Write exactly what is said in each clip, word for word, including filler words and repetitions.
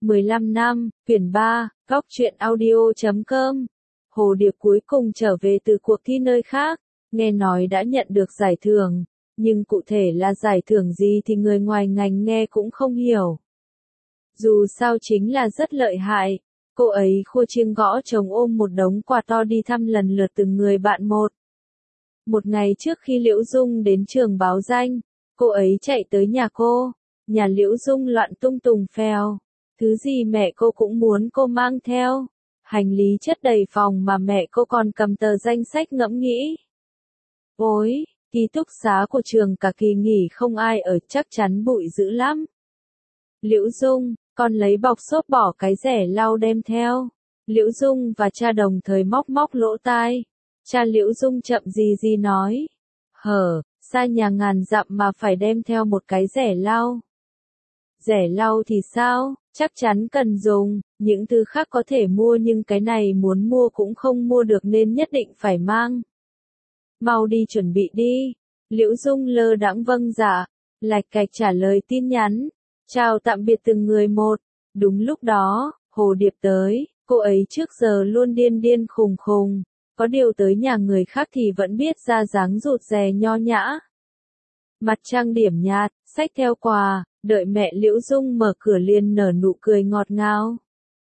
mười lăm năm, quyển ba, góc truyện audio chấm com. Hồ Điệp cuối cùng trở về từ cuộc thi nơi khác, nghe nói đã nhận được giải thưởng, nhưng cụ thể là giải thưởng gì thì người ngoài ngành nghe cũng không hiểu. Dù sao chính là rất lợi hại, cô ấy khua chiêng gõ chồng ôm một đống quà to đi thăm lần lượt từng người bạn một. Một ngày trước khi Liễu Dung đến trường báo danh, cô ấy chạy tới nhà cô, nhà Liễu Dung loạn tung tùng phèo, thứ gì mẹ cô cũng muốn cô mang theo, hành lý chất đầy phòng mà mẹ cô còn cầm tờ danh sách ngẫm nghĩ. Ôi, ký túc xá của trường cả kỳ nghỉ không ai ở, chắc chắn bụi dữ lắm. Liễu Dung, con lấy bọc xốp bỏ cái rẻ lau đem theo. Liễu Dung và cha đồng thời móc móc lỗ tai. Cha Liễu Dung chậm gì gì nói. Hở, xa nhà ngàn dặm mà phải đem theo một cái rẻ lau. Rẻ lau thì sao, chắc chắn cần dùng, những thứ khác có thể mua nhưng cái này muốn mua cũng không mua được nên nhất định phải mang. Mau đi chuẩn bị đi. Liễu Dung lơ đãng vâng dạ, lạch cạch trả lời tin nhắn. Chào tạm biệt từng người một. Đúng lúc đó, Hồ Điệp tới, cô ấy trước giờ luôn điên điên khùng khùng, có điều tới nhà người khác thì vẫn biết ra dáng rụt rè nho nhã. Mặt trang điểm nhạt, xách theo quà, đợi mẹ Liễu Dung mở cửa liền nở nụ cười ngọt ngào.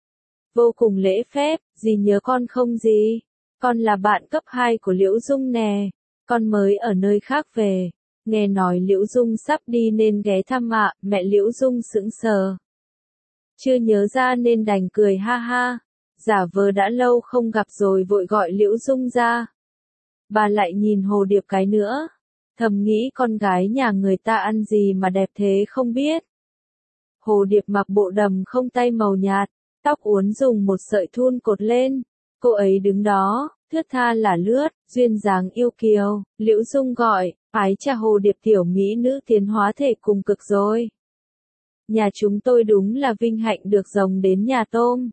Vô cùng lễ phép, dì nhớ con không dì? Con là bạn cấp hai của Liễu Dung nè, con mới ở nơi khác về. Nghe nói Liễu Dung sắp đi nên ghé thăm ạ, mẹ Liễu Dung sững sờ. Chưa nhớ ra nên đành cười ha ha, giả vờ đã lâu không gặp rồi vội gọi Liễu Dung ra. Bà lại nhìn Hồ Điệp cái nữa, thầm nghĩ con gái nhà người ta ăn gì mà đẹp thế không biết. Hồ Điệp mặc bộ đầm không tay màu nhạt, tóc uốn dùng một sợi thun cột lên, cô ấy đứng đó, thướt tha là lướt, duyên dáng yêu kiều. Liễu Dung gọi, ái chà Hồ Điệp tiểu mỹ nữ tiến hóa thể cùng cực rồi. Nhà chúng tôi đúng là vinh hạnh được rồng đến nhà tôm.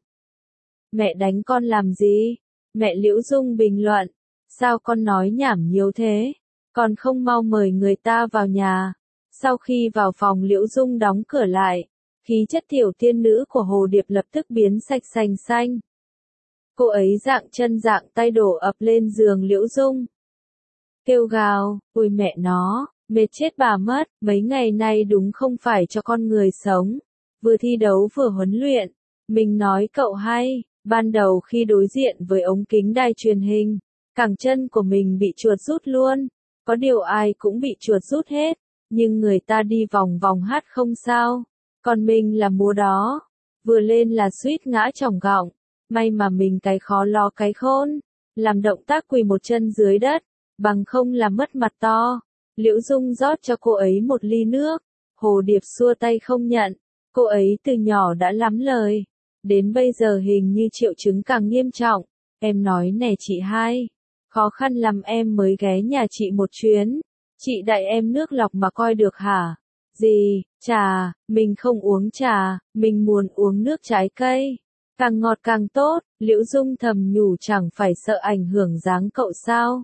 Mẹ đánh con làm gì? Mẹ Liễu Dung bình luận, sao con nói nhảm nhiều thế? Còn không mau mời người ta vào nhà. Sau khi vào phòng Liễu Dung đóng cửa lại, khí chất tiểu tiên nữ của Hồ Điệp lập tức biến sạch sành xanh. Cô ấy dạng chân dạng tay đổ ập lên giường Liễu Dung. Kêu gào, ôi mẹ nó, mệt chết bà mất, mấy ngày nay đúng không phải cho con người sống. Vừa thi đấu vừa huấn luyện. Mình nói cậu hay, ban đầu khi đối diện với ống kính đài truyền hình, cẳng chân của mình bị chuột rút luôn. Có điều ai cũng bị chuột rút hết, nhưng người ta đi vòng vòng hát không sao. Còn mình là múa đó, vừa lên là suýt ngã chỏng gọng. May mà mình cái khó lo cái khôn, làm động tác quỳ một chân dưới đất, bằng không là mất mặt to. Liễu Dung rót cho cô ấy một ly nước, Hồ Điệp xua tay không nhận, cô ấy từ nhỏ đã lắm lời, đến bây giờ hình như triệu chứng càng nghiêm trọng. Em nói nè chị hai, khó khăn lắm em mới ghé nhà chị một chuyến, chị đại em nước lọc mà coi được hả? Gì, trà, mình không uống trà, mình muốn uống nước trái cây. Càng ngọt càng tốt, Liễu Dung thầm nhủ chẳng phải sợ ảnh hưởng dáng cậu sao.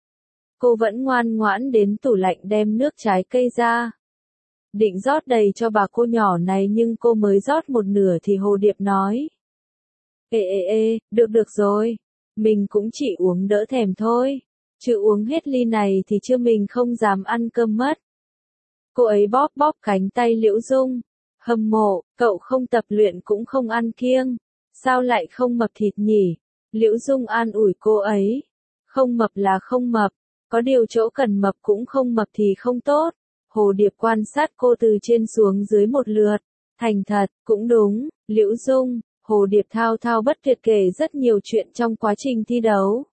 Cô vẫn ngoan ngoãn đến tủ lạnh đem nước trái cây ra. Định rót đầy cho bà cô nhỏ này nhưng cô mới rót một nửa thì Hồ Điệp nói. Ê ê ê, được được rồi, mình cũng chỉ uống đỡ thèm thôi, chứ uống hết ly này thì chưa mình không dám ăn cơm mất. Cô ấy bóp bóp cánh tay Liễu Dung, hâm mộ, cậu không tập luyện cũng không ăn kiêng. Sao lại không mập thịt nhỉ? Liễu Dung an ủi cô ấy. Không mập là không mập, có điều chỗ cần mập cũng không mập thì không tốt. Hồ Điệp quan sát cô từ trên xuống dưới một lượt. Thành thật, cũng đúng, Liễu Dung, Hồ Điệp thao thao bất tuyệt kể rất nhiều chuyện trong quá trình thi đấu.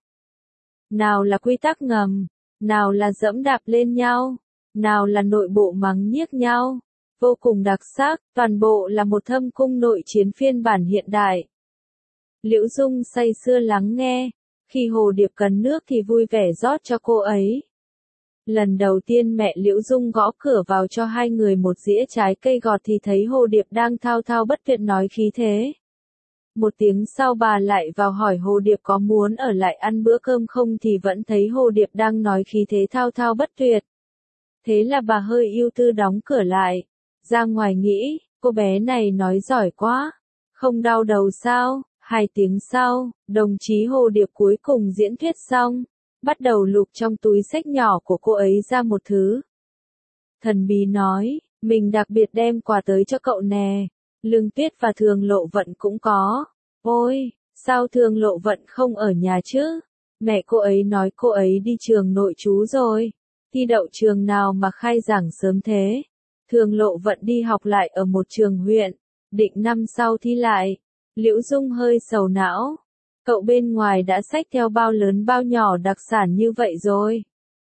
Nào là quy tắc ngầm, nào là dẫm đạp lên nhau, nào là nội bộ mắng nhiếc nhau. Vô cùng đặc sắc, toàn bộ là một thâm cung nội chiến phiên bản hiện đại. Liễu Dung say sưa lắng nghe, khi Hồ Điệp cần nước thì vui vẻ rót cho cô ấy. Lần đầu tiên mẹ Liễu Dung gõ cửa vào cho hai người một dĩa trái cây gọt thì thấy Hồ Điệp đang thao thao bất tuyệt nói khí thế. Một tiếng sau bà lại vào hỏi Hồ Điệp có muốn ở lại ăn bữa cơm không thì vẫn thấy Hồ Điệp đang nói khí thế thao thao bất tuyệt. Thế là bà hơi ưu tư đóng cửa lại. Ra ngoài nghĩ, cô bé này nói giỏi quá, Không đau đầu sao? Hai tiếng sau, đồng chí Hồ Điệp cuối cùng diễn thuyết xong, bắt đầu lục trong túi xách nhỏ của cô ấy ra một thứ. Thần bí nói, mình đặc biệt đem quà tới cho cậu nè. Lương Tuyết và Thường Lộ Vận cũng có. Ôi, sao Thường Lộ Vận không ở nhà chứ? Mẹ cô ấy nói cô ấy đi trường nội trú rồi. Thi đậu trường nào mà khai giảng sớm thế? Thường Lộ Vận đi học lại ở một trường huyện, định năm sau thi lại. Liễu Dung hơi sầu não. Cậu bên ngoài đã xách theo bao lớn bao nhỏ đặc sản như vậy rồi.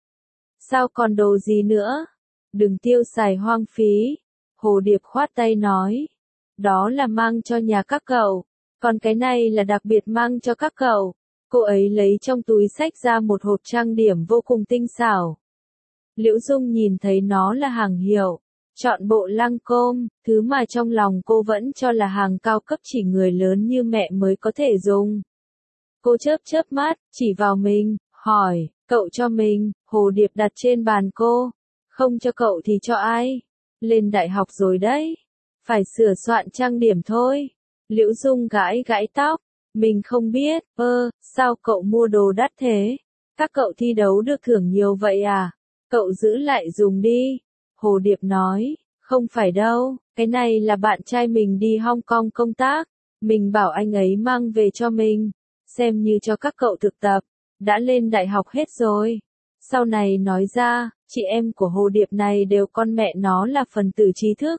Sao còn đồ gì nữa? Đừng tiêu xài hoang phí. Hồ Điệp khoát tay nói. Đó là mang cho nhà các cậu. Còn cái này là đặc biệt mang cho các cậu. Cô ấy lấy trong túi xách ra một hộp trang điểm vô cùng tinh xảo. Liễu Dung nhìn thấy nó là hàng hiệu. Chọn bộ Lancôme, thứ mà trong lòng cô vẫn cho là hàng cao cấp chỉ người lớn như mẹ mới có thể dùng. Cô chớp chớp mắt, chỉ vào mình, hỏi, cậu cho mình. Hồ Điệp đặt trên bàn cô. Không cho cậu thì cho ai? Lên đại học rồi đấy. Phải sửa soạn trang điểm thôi. Liễu Dung gãi gãi tóc. Mình không biết, ơ, sao cậu mua đồ đắt thế? Các cậu thi đấu được thưởng nhiều vậy à? Cậu giữ lại dùng đi. Hồ Điệp nói, không phải đâu, cái này là bạn trai mình đi Hong Kong công tác. Mình bảo anh ấy mang về cho mình, xem như cho các cậu thực tập. Đã lên đại học hết rồi. Sau này nói ra, chị em của Hồ Điệp này đều con mẹ nó là phần tử trí thức.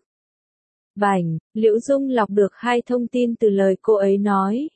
Bảnh, Liễu Dung lọc được hai thông tin từ lời cô ấy nói.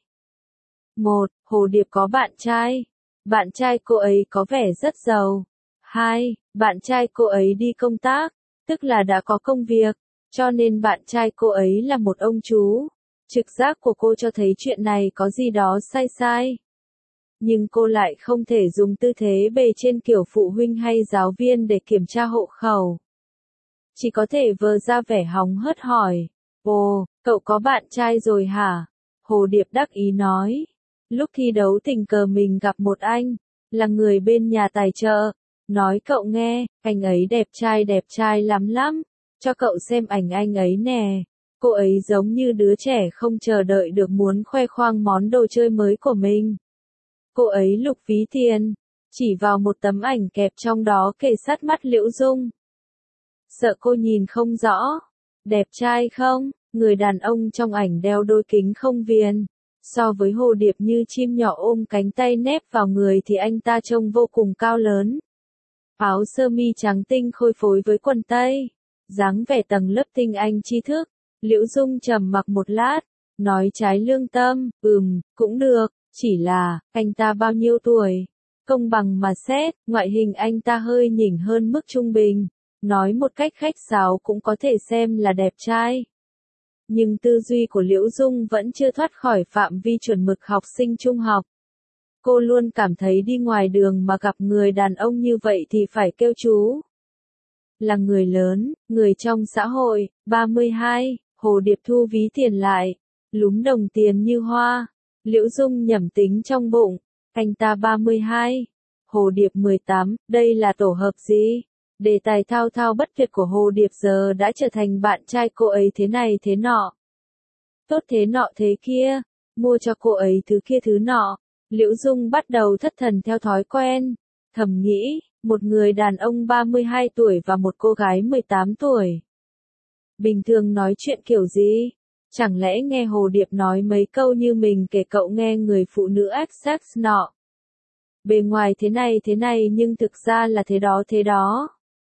Một, Hồ Điệp có bạn trai. Bạn trai cô ấy có vẻ rất giàu. Hai, bạn trai cô ấy đi công tác, tức là đã có công việc, cho nên bạn trai cô ấy là một ông chú. Trực giác của cô cho thấy chuyện này có gì đó sai sai. Nhưng cô lại không thể dùng tư thế bề trên kiểu phụ huynh hay giáo viên để kiểm tra hộ khẩu. Chỉ có thể vờ ra vẻ hóng hớt hỏi, ồ, cậu có bạn trai rồi hả? Hồ Điệp đắc ý nói, lúc thi đấu tình cờ mình gặp một anh, là người bên nhà tài trợ. Nói cậu nghe, anh ấy đẹp trai đẹp trai lắm lắm, cho cậu xem ảnh anh ấy nè. Cô ấy giống như đứa trẻ không chờ đợi được muốn khoe khoang món đồ chơi mới của mình. Cô ấy lục ví tiền, chỉ vào một tấm ảnh kẹp trong đó kề sát mắt Liễu Dung. Sợ cô nhìn không rõ. Đẹp trai không? Người đàn ông trong ảnh đeo đôi kính không viền. So với Hồ Điệp như chim nhỏ ôm cánh tay nép vào người thì anh ta trông vô cùng cao lớn. Áo sơ mi trắng tinh khôi phối với quần tây, dáng vẻ tầng lớp tinh anh tri thức. Liễu Dung trầm mặc một lát, nói trái lương tâm, ừm, cũng được, chỉ là, anh ta bao nhiêu tuổi? Công bằng mà xét, ngoại hình anh ta hơi nhỉnh hơn mức trung bình, nói một cách khách sáo cũng có thể xem là đẹp trai. Nhưng tư duy của Liễu Dung vẫn chưa thoát khỏi phạm vi chuẩn mực học sinh trung học. Cô luôn cảm thấy đi ngoài đường mà gặp người đàn ông như vậy thì phải kêu chú. Là người lớn, người trong xã hội, ba mươi hai, Hồ Điệp thu ví tiền lại, lúm đồng tiền như hoa. Liễu Dung nhẩm tính trong bụng, anh ta ba mươi hai, Hồ Điệp mười tám, đây là tổ hợp gì? Đề tài thao thao bất tuyệt của Hồ Điệp giờ đã trở thành bạn trai cô ấy thế này thế nọ. Tốt thế nọ thế kia, mua cho cô ấy thứ kia thứ nọ. Liễu Dung bắt đầu thất thần theo thói quen, thầm nghĩ, một người đàn ông ba mươi hai tuổi và một cô gái mười tám tuổi. Bình thường nói chuyện kiểu gì? Chẳng lẽ nghe Hồ Điệp nói mấy câu như mình kể cậu nghe người phụ nữ sex nọ. Bề ngoài thế này thế này nhưng thực ra là thế đó thế đó.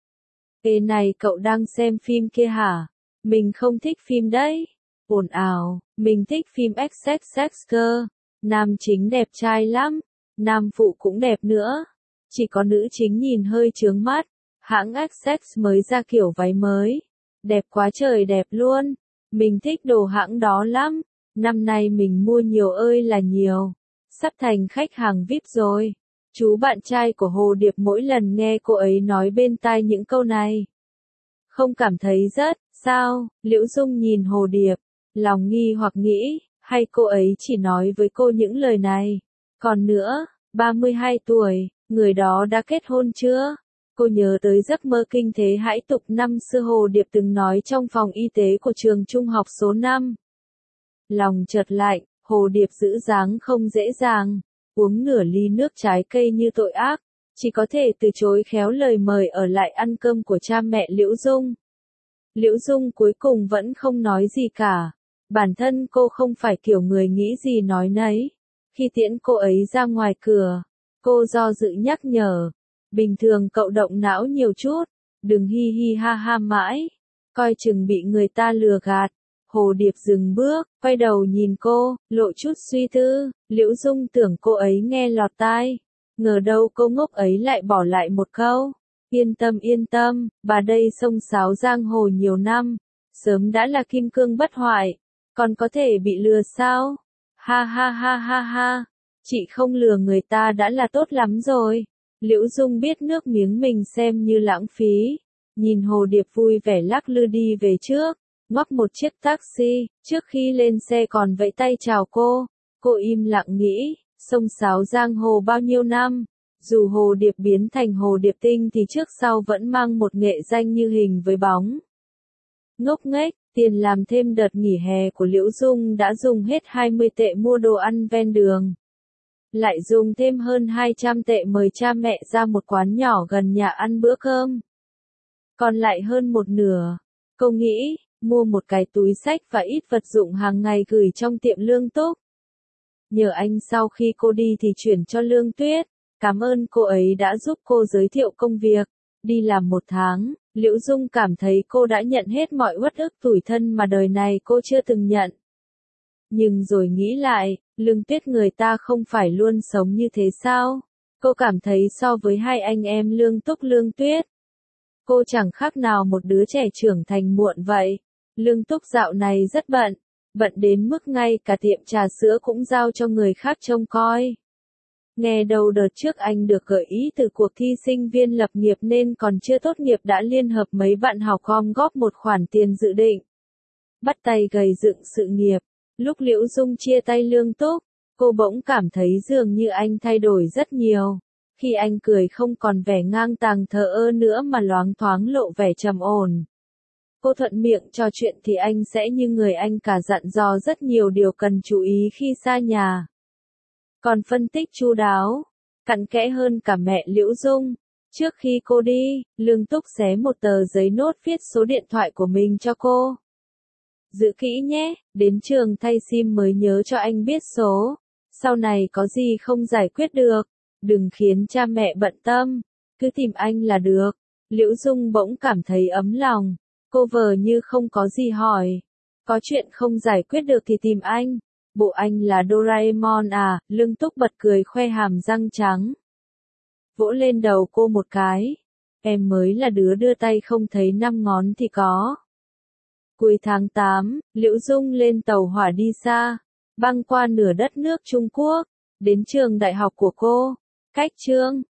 Ê này cậu đang xem phim kia hả? Mình không thích phim đấy. Ồn ào, mình thích phim sex sex cơ. Nam chính đẹp trai lắm, nam phụ cũng đẹp nữa. Chỉ có nữ chính nhìn hơi chướng mắt. Hãng Essex mới ra kiểu váy mới. Đẹp quá trời đẹp luôn. Mình thích đồ hãng đó lắm. Năm nay mình mua nhiều ơi là nhiều. Sắp thành khách hàng vi ai pi rồi. Chú bạn trai của Hồ Điệp mỗi lần nghe cô ấy nói bên tai những câu này. Không cảm thấy rất, sao? Liễu Dung nhìn Hồ Điệp, lòng nghi hoặc nghĩ. Hay cô ấy chỉ nói với cô những lời này. Còn nữa, ba mươi hai tuổi, người đó đã kết hôn chưa? Cô nhớ tới giấc mơ kinh thế hãi tục năm xưa Hồ Điệp từng nói trong phòng y tế của trường trung học số năm. Lòng chợt lạnh, Hồ Điệp giữ dáng không dễ dàng. Uống nửa ly nước trái cây như tội ác, chỉ có thể từ chối khéo lời mời ở lại ăn cơm của cha mẹ Liễu Dung. Liễu Dung cuối cùng vẫn không nói gì cả. Bản thân cô không phải kiểu người nghĩ gì nói nấy. Khi tiễn cô ấy ra ngoài cửa, cô do dự nhắc nhở. Bình thường cậu động não nhiều chút, đừng hi hi ha ha mãi, coi chừng bị người ta lừa gạt. Hồ Điệp dừng bước, quay đầu nhìn cô, lộ chút suy tư. Liễu Dung tưởng cô ấy nghe lọt tai, ngờ đâu cô ngốc ấy lại bỏ lại một câu. Yên tâm yên tâm, bà đây xông xáo giang hồ nhiều năm, sớm đã là kim cương bất hoại, còn có thể bị lừa sao? Ha ha ha ha ha, chị không lừa người ta đã là tốt lắm rồi. Liễu Dung biết nước miếng mình xem như lãng phí, nhìn Hồ Điệp vui vẻ lắc lư đi về trước, ngoắc một chiếc taxi, trước khi lên xe còn vẫy tay chào cô. Cô im lặng nghĩ, xông xáo giang hồ bao nhiêu năm, dù Hồ Điệp biến thành Hồ Điệp Tinh thì trước sau vẫn mang một nghệ danh như hình với bóng. Ngốc nghếch, tiền làm thêm đợt nghỉ hè của Liễu Dung đã dùng hết hai mươi tệ mua đồ ăn ven đường. Lại dùng thêm hơn hai trăm tệ mời cha mẹ ra một quán nhỏ gần nhà ăn bữa cơm. Còn lại hơn một nửa, cô nghĩ, mua một cái túi xách và ít vật dụng hàng ngày gửi trong tiệm Lương Túc. Nhờ anh sau khi cô đi thì chuyển cho Lương Tuyết, cảm ơn cô ấy đã giúp cô giới thiệu công việc. Đi làm một tháng, Liễu Dung cảm thấy cô đã nhận hết mọi uất ức tủi thân mà đời này cô chưa từng nhận. Nhưng rồi nghĩ lại, Lương Tuyết người ta không phải luôn sống như thế sao? Cô cảm thấy so với hai anh em Lương Túc Lương Tuyết, cô chẳng khác nào một đứa trẻ trưởng thành muộn vậy. Lương Túc dạo này rất bận, bận đến mức ngay cả tiệm trà sữa cũng giao cho người khác trông coi. Nghe đầu đợt trước anh được gợi ý từ cuộc thi sinh viên lập nghiệp nên còn chưa tốt nghiệp đã liên hợp mấy bạn học gom góp một khoản tiền dự định bắt tay gầy dựng sự nghiệp. Lúc Liễu Dung chia tay Lương Túc, cô bỗng cảm thấy dường như anh thay đổi rất nhiều. Khi anh cười không còn vẻ ngang tàng thờ ơ nữa mà loáng thoáng lộ vẻ trầm ổn. Cô thuận miệng trò chuyện thì anh sẽ như người anh cả dặn dò rất nhiều điều cần chú ý khi xa nhà. Còn phân tích chu đáo, cặn kẽ hơn cả mẹ Liễu Dung. Trước khi cô đi, Lương Túc xé một tờ giấy nốt viết số điện thoại của mình cho cô. Giữ kỹ nhé, đến trường thay sim mới nhớ cho anh biết số. Sau này có gì không giải quyết được, đừng khiến cha mẹ bận tâm, cứ tìm anh là được. Liễu Dung bỗng cảm thấy ấm lòng, cô vờ như không có gì hỏi. Có chuyện không giải quyết được thì tìm anh. Bộ anh là Doraemon à? Lương Túc bật cười khoe hàm răng trắng, vỗ lên đầu cô một cái. Em mới là đứa đưa tay không thấy năm ngón thì có. Cuối tháng tám, Liễu Dung lên tàu hỏa đi xa, băng qua nửa đất nước Trung Quốc, đến trường đại học của cô. Cách trường,